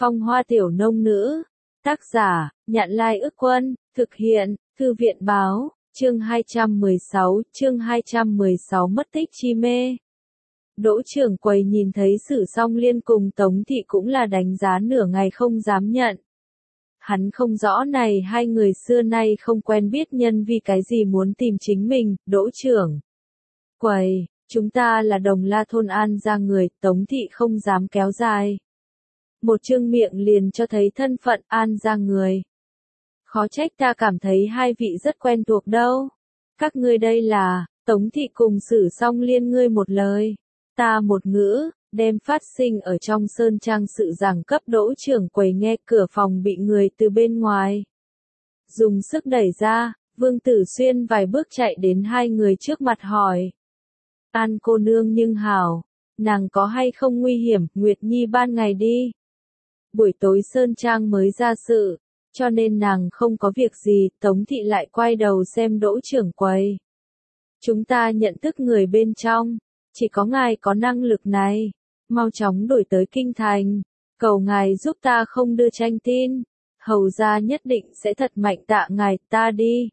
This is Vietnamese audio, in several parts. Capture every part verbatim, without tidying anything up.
Phong hoa tiểu nông nữ. Tác giả, Nhạn Lai Ức Quân, thực hiện, Thư viện Báo, chương hai trăm mười sáu, chương hai trăm mười sáu mất tích chi mê. Đỗ trưởng quầy nhìn thấy Sử Song Liên cùng Tống Thị cũng là đánh giá nửa ngày không dám nhận. Hắn không rõ này hai người xưa nay không quen biết nhân vì cái gì muốn tìm chính mình. Đỗ trưởng quầy, chúng ta là Đồng La thôn An gia người. Tống Thị không dám kéo dài một chương miệng liền cho thấy thân phận An gia người. Khó trách ta cảm thấy hai vị rất quen thuộc đâu. Các ngươi đây là, Tống Thị cùng Sử Song Liên ngươi một lời, ta một ngữ, đem phát sinh ở trong sơn trang sự giảng cấp. Đỗ trưởng quầy nghe cửa phòng bị người từ bên ngoài dùng sức đẩy ra, Vương Tử Xuyên vài bước chạy đến hai người trước mặt hỏi. An cô nương nhưng hảo, nàng có hay không nguy hiểm? Nguyệt Nhi ban ngày đi. Buổi tối sơn trang mới ra sự, cho nên nàng không có việc gì. Tống Thị lại quay đầu xem Đỗ trưởng quầy. Chúng ta nhận thức người bên trong, chỉ có ngài có năng lực này, mau chóng đổi tới kinh thành, cầu ngài giúp ta không đưa tranh tin, hầu gia nhất định sẽ thật mạnh tạ ngài. Ta đi.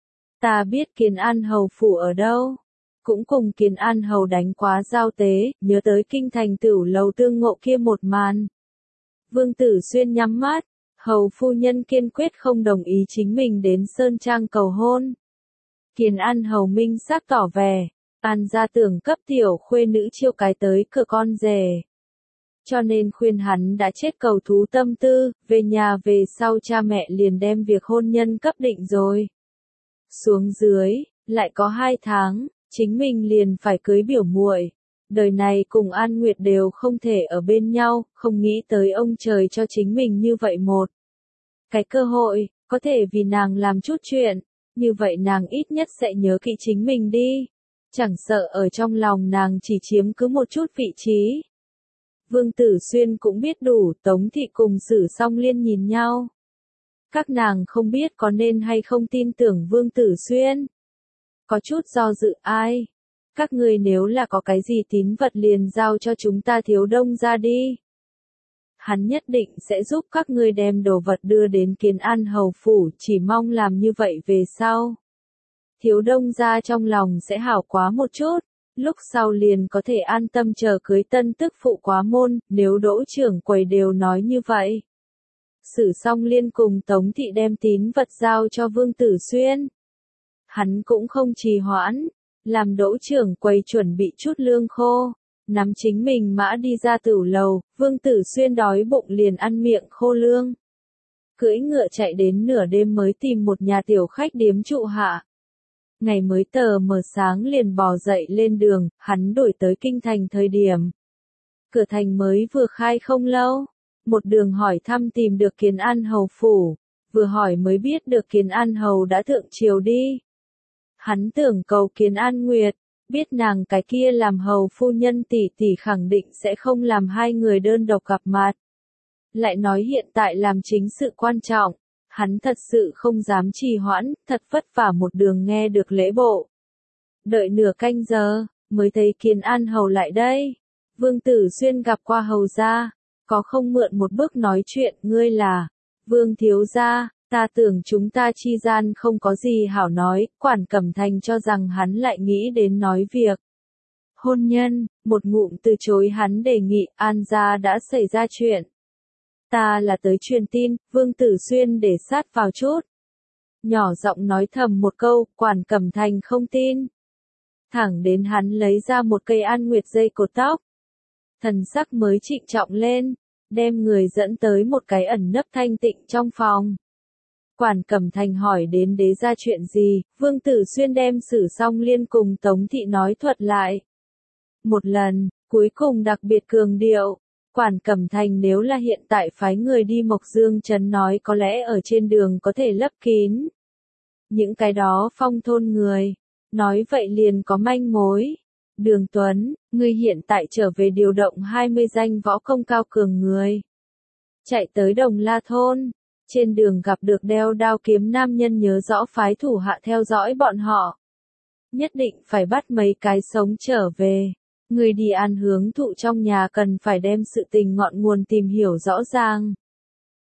Ta biết Kiến An hầu phủ ở đâu, cũng cùng Kiến An hầu đánh quá giao tế, nhớ tới kinh thành Tửu lầu tương ngộ kia một màn. Vương Tử Xuyên nhắm mắt, hầu phu nhân kiên quyết không đồng ý chính mình đến sơn trang cầu hôn. Kiến An hầu minh xác tỏ vẻ, An gia tưởng cấp tiểu khuê nữ chiêu cái tới cửa con rể, cho nên khuyên hắn đã chết cầu thú tâm tư. Về nhà về sau cha mẹ liền đem việc hôn nhân cấp định rồi. Xuống dưới, lại có hai tháng, chính mình liền phải cưới biểu muội. Đời này cùng An Nguyệt đều không thể ở bên nhau, không nghĩ tới ông trời cho chính mình như vậy một cái cơ hội, có thể vì nàng làm chút chuyện, như vậy nàng ít nhất sẽ nhớ kỹ chính mình đi. Chẳng sợ ở trong lòng nàng chỉ chiếm cứ một chút vị trí. Vương Tử Xuyên cũng biết đủ. Tống Thị cùng Sử Song Liên nhìn nhau. Các nàng không biết có nên hay không tin tưởng Vương Tử Xuyên. Có chút do dự. Ai? Các ngươi nếu là có cái gì tín vật liền giao cho chúng ta Thiếu Đông ra đi. Hắn nhất định sẽ giúp các ngươi đem đồ vật đưa đến Kiến An hầu phủ, chỉ mong làm như vậy về sau. Thiếu Đông ra trong lòng sẽ hảo quá một chút, lúc sau liền có thể an tâm chờ cưới tân tức phụ quá môn. Nếu Đỗ trưởng quầy đều nói như vậy. Sử Song Liên cùng Tống Thị đem tín vật giao cho Vương Tử Xuyên. Hắn cũng không trì hoãn, làm Đỗ trưởng quầy chuẩn bị chút lương khô, nắm chính mình mã đi ra Tửu lầu. Vương Tử Xuyên đói bụng liền ăn miệng khô lương. Cưỡi ngựa chạy đến nửa đêm mới tìm một nhà tiểu khách điếm trụ hạ. Ngày mới tờ mờ sáng liền bò dậy lên đường. Hắn đổi tới kinh thành thời điểm cửa thành mới vừa khai không lâu. Một đường hỏi thăm tìm được Kiến An hầu phủ, vừa hỏi mới biết được Kiến An hầu đã thượng triều đi. Hắn tưởng cầu Kiến An Nguyệt, biết nàng cái kia làm hầu phu nhân tỷ tỷ khẳng định sẽ không làm hai người đơn độc gặp mặt. Lại nói hiện tại làm chính sự quan trọng, hắn thật sự không dám trì hoãn, thật vất vả một đường nghe được lễ bộ. Đợi nửa canh giờ, mới thấy Kiến An hầu lại đây. Vương Tử Xuyên gặp qua hầu gia, có không mượn một bước nói chuyện. Ngươi là Vương thiếu gia? Ta tưởng chúng ta chi gian không có gì hảo nói. Quản Cẩm Thành cho rằng hắn lại nghĩ đến nói việc hôn nhân, một ngụm từ chối hắn đề nghị. An gia đã xảy ra chuyện. Ta là tới truyền tin. Vương Tử Xuyên để sát vào chút, nhỏ giọng nói thầm một câu. Quản Cẩm Thành không tin, thẳng đến hắn lấy ra một cây An Nguyệt dây cột tóc, thần sắc mới trịnh trọng lên, đem người dẫn tới một cái ẩn nấp thanh tịnh trong phòng. Quản Cẩm Thành hỏi đến đế ra chuyện gì. Vương Tử Xuyên đem Sử Song Liên cùng Tống Thị nói thuật lại một lần, cuối cùng đặc biệt cường điệu. Quản Cẩm Thành nếu là hiện tại phái người đi Mộc Dương Trấn nói có lẽ ở trên đường có thể lấp kín những cái đó phong thôn người, nói vậy liền có manh mối. Đường Tuấn, ngươi hiện tại trở về điều động hai mươi danh võ công cao cường người, chạy tới Đồng La thôn. Trên đường gặp được đeo đao kiếm nam nhân nhớ rõ phái thủ hạ theo dõi bọn họ. Nhất định phải bắt mấy cái sống trở về. Người đi ăn hướng thụ trong nhà cần phải đem sự tình ngọn nguồn tìm hiểu rõ ràng.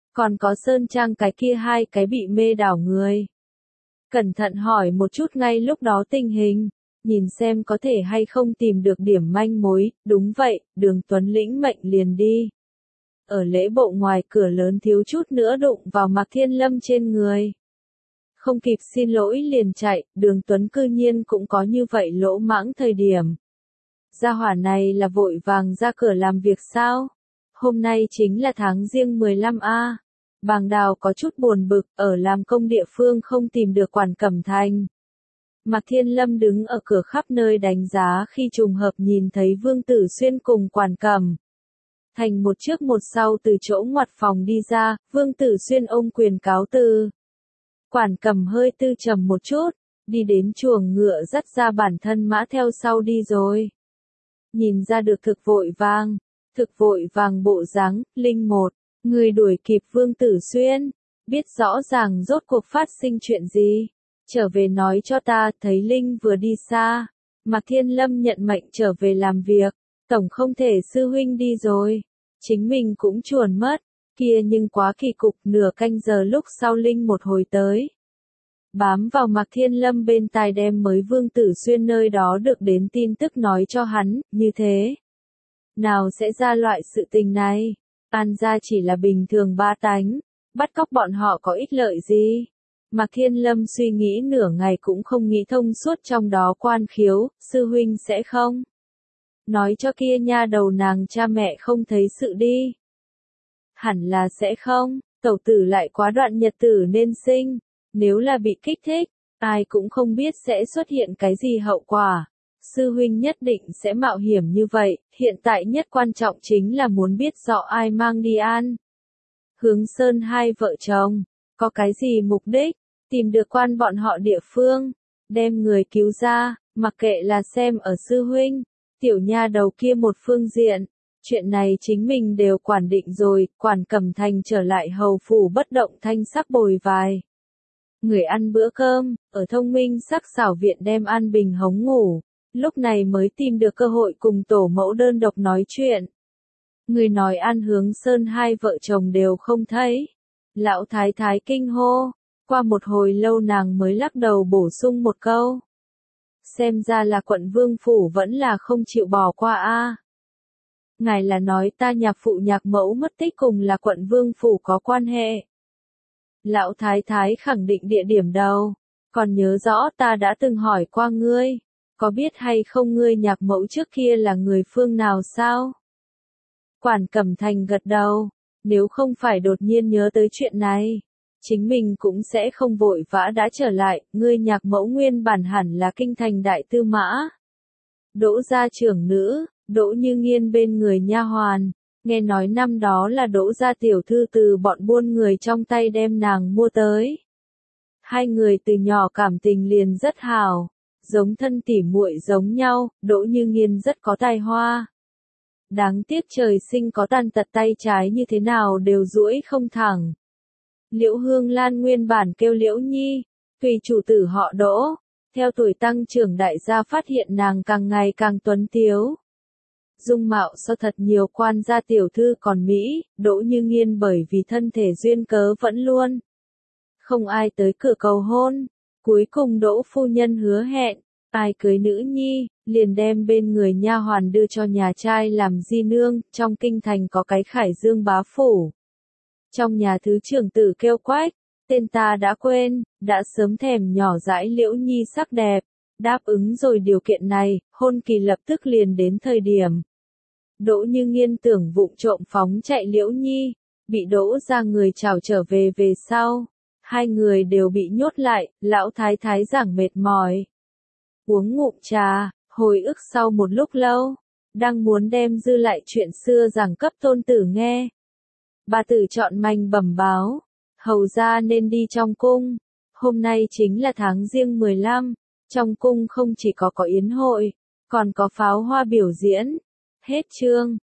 Còn có Sơn Trang cái kia hai cái bị mê đảo người. Cẩn thận hỏi một chút ngay lúc đó tình hình, nhìn xem có thể hay không tìm được điểm manh mối, đúng vậy, Đường Tuấn lĩnh mệnh liền đi. Ở lễ bộ ngoài cửa lớn thiếu chút nữa đụng vào Mạc Thiên Lâm trên người. Không kịp xin lỗi liền chạy, Đường Tuấn cư nhiên cũng có như vậy lỗ mãng thời điểm. Gia hỏa này là vội vàng ra cửa làm việc sao? Hôm nay chính là tháng Giêng mười lăm a. Bàng Đào có chút buồn bực, ở làm công địa phương không tìm được Quản Cẩm Thành. Mạc Thiên Lâm đứng ở cửa khắp nơi đánh giá khi trùng hợp nhìn thấy Vương Tử Xuyên cùng Quản Cẩm Thành một trước một sau từ chỗ ngoặt phòng đi ra, Vương Tử Xuyên ôm quyền cáo từ. Quản Cẩm hơi tư trầm một chút, đi đến chuồng ngựa dắt ra bản thân mã theo sau đi rồi. Nhìn ra được thực vội vàng, thực vội vàng bộ dáng, Linh một, người đuổi kịp Vương Tử Xuyên, biết rõ ràng rốt cuộc phát sinh chuyện gì. Trở về nói cho ta, thấy Linh vừa đi xa. Mạc Thiên Lâm nhận mệnh trở về làm việc, tổng không thể sư huynh đi rồi. Chính mình cũng chuồn mất, kia nhưng quá kỳ cục, nửa canh giờ lúc sau Linh một hồi tới. Bám vào Mạc Thiên Lâm bên tai đem mới Vương Tử Xuyên nơi đó được đến tin tức nói cho hắn, như thế. Nào sẽ ra loại sự tình này, An gia chỉ là bình thường ba tánh, bắt cóc bọn họ có ích lợi gì? Mạc Thiên Lâm suy nghĩ nửa ngày cũng không nghĩ thông suốt trong đó quan khiếu, sư huynh sẽ không? Nói cho kia nha đầu nàng cha mẹ không thấy sự đi. Hẳn là sẽ không, tẩu tử lại quá đoạn nhật tử nên sinh, nếu là bị kích thích, ai cũng không biết sẽ xuất hiện cái gì hậu quả. Sư huynh nhất định sẽ mạo hiểm như vậy, hiện tại nhất quan trọng chính là muốn biết rõ ai mang đi an. Hướng Sơn hai vợ chồng, có cái gì mục đích, tìm được quan bọn họ địa phương, đem người cứu ra, mặc kệ là xem ở sư huynh, tiểu nha đầu kia một phương diện, chuyện này chính mình đều quản định rồi, Quản Cẩm Thành trở lại hầu phủ bất động thanh sắc bồi vài. Người ăn bữa cơm, ở thông minh sắc xảo viện đem An Bình hống ngủ, lúc này mới tìm được cơ hội cùng tổ mẫu đơn độc nói chuyện. Người nói An Hướng Sơn hai vợ chồng đều không thấy. Lão thái thái kinh hô, qua một hồi lâu nàng mới lắc đầu bổ sung một câu. Xem ra là quận vương phủ vẫn là không chịu bỏ qua a. Ngài là nói ta nhạc phụ nhạc mẫu mất tích cùng là quận vương phủ có quan hệ. Lão thái thái khẳng định địa điểm đâu, còn nhớ rõ ta đã từng hỏi qua ngươi, có biết hay không ngươi nhạc mẫu trước kia là người phương nào sao? Quản Cẩm Thành gật đầu, nếu không phải đột nhiên nhớ tới chuyện này, chính mình cũng sẽ không vội vã đã trở lại, ngươi nhạc mẫu nguyên bản hẳn là kinh thành đại tư mã. Đỗ gia trưởng nữ, Đỗ Như Nghiên bên người nha hoàn, nghe nói năm đó là Đỗ gia tiểu thư từ bọn buôn người trong tay đem nàng mua tới. Hai người từ nhỏ cảm tình liền rất hào, giống thân tỉ muội giống nhau, Đỗ Như Nghiên rất có tài hoa. Đáng tiếc trời sinh có tàn tật tay trái như thế nào đều duỗi không thẳng. Liễu Hương Lan nguyên bản kêu Liễu Nhi, tùy chủ tử họ Đỗ, theo tuổi tăng trưởng đại gia phát hiện nàng càng ngày càng tuấn tiếu. Dung mạo so thật nhiều quan gia tiểu thư còn Mỹ, Đỗ Như Nghiên bởi vì thân thể duyên cớ vẫn luôn. Không ai tới cửa cầu hôn, cuối cùng Đỗ phu nhân hứa hẹn, ai cưới nữ nhi, liền đem bên người nha hoàn đưa cho nhà trai làm di nương, trong kinh thành có cái Khải Dương bá phủ. Trong nhà thứ trưởng tử kêu Quách, tên ta đã quên, đã sớm thèm nhỏ dãi Liễu Nhi sắc đẹp, đáp ứng rồi điều kiện này, hôn kỳ lập tức liền đến thời điểm. Đỗ Như Nghiên tưởng vụng trộm phóng chạy Liễu Nhi, bị Đỗ ra người chào trở về về sau. Hai người đều bị nhốt lại, lão thái thái giảng mệt mỏi. Uống ngụm trà, hồi ức sau một lúc lâu, đang muốn đem dư lại chuyện xưa giảng cấp tôn tử nghe. Bà tử chọn manh bẩm báo, hầu ra nên đi trong cung, hôm nay chính là tháng Giêng mười lăm, trong cung không chỉ có có yến hội, còn có pháo hoa biểu diễn. Hết chương.